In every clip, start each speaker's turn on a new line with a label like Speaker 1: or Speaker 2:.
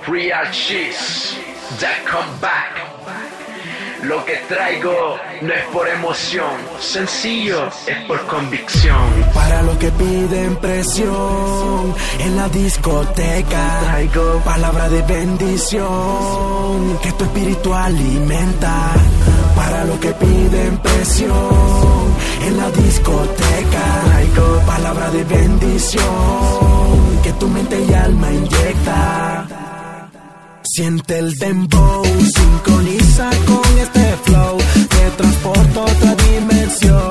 Speaker 1: Real Cheese, that come back. Lo que traigo no es por emoción, sencillo, es por convicción.
Speaker 2: Para los que piden presión en la discoteca, traigo palabra de bendición que tu espíritu alimenta. Para los que piden presión en la discoteca, traigo palabra de bendición que tu mente y alma inyecta. Siente el dembow, sincroniza con este flow, te transporta a otra dimensión.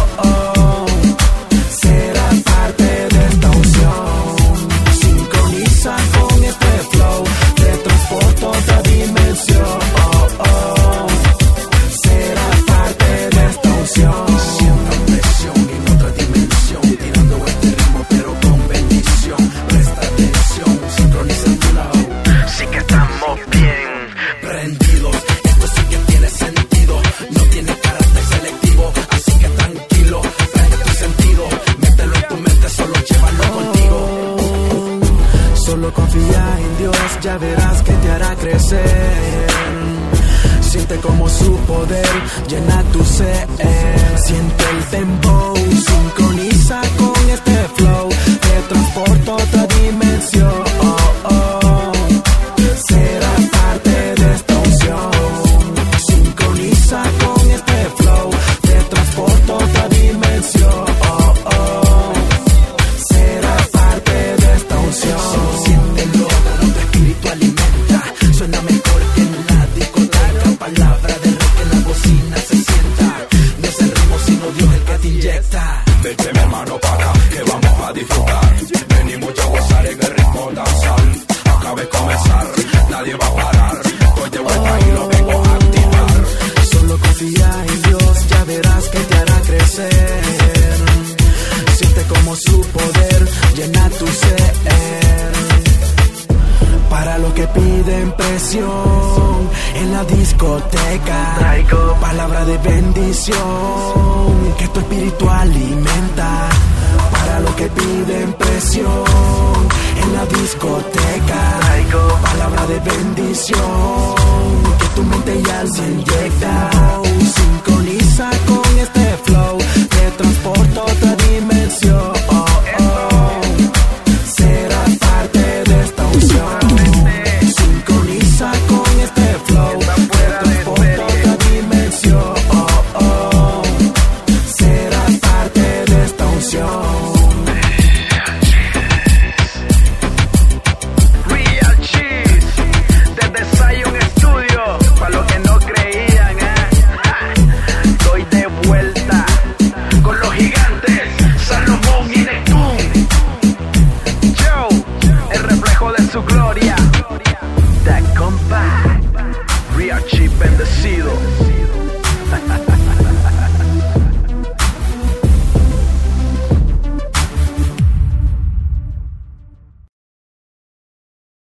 Speaker 2: Serás parte de esta unción. Sincroniza con este flow, te transporta a otra dimensión. Serás parte de esta unción. Sienta presión en otra dimensión, tirando este ritmo pero con bendición. Presta atención, sincroniza tu lado.
Speaker 1: Sí que estamos bien
Speaker 2: prendidos, esto sí que tiene sentido, no tiene carácter selectivo, así que tranquilo, prende tu sentido, mételo en tu mente, solo llévalo contigo. Solo confía en Dios, ya verás que te hará crecer. Siente como su poder llena tu ser. Siente el dembow, sincroniza con este flow, te transporta a otra dimensión. Serás parte de esta unción. Sincroniza con este flow, te transporta a otra dimensión. Serás parte de esta unción. Siéntelo, tu espíritu alimenta. Suena mejor que en la discoteca. Palabra de rey que en la bocina se sienta. No es el ritmo sino Dios el que te inyecta.
Speaker 3: Vete mi hermano para acá, que vamos a disfrutar. Venimos a gozar en el ritmo danzal. Acaba de comenzar, nadie va a parar. Estoy de vuelta y lo vengo a activar.
Speaker 2: Solo confía en Dios, ya verás que te hará crecer. Siente como su poder llena tu ser. Para los que piden presión en la discoteca, traigo palabra de bendición que tu espíritu alimenta. Para los que piden presión en la discoteca, traigo palabra de bendición que tu mente y alma inyecta. Sincroniza con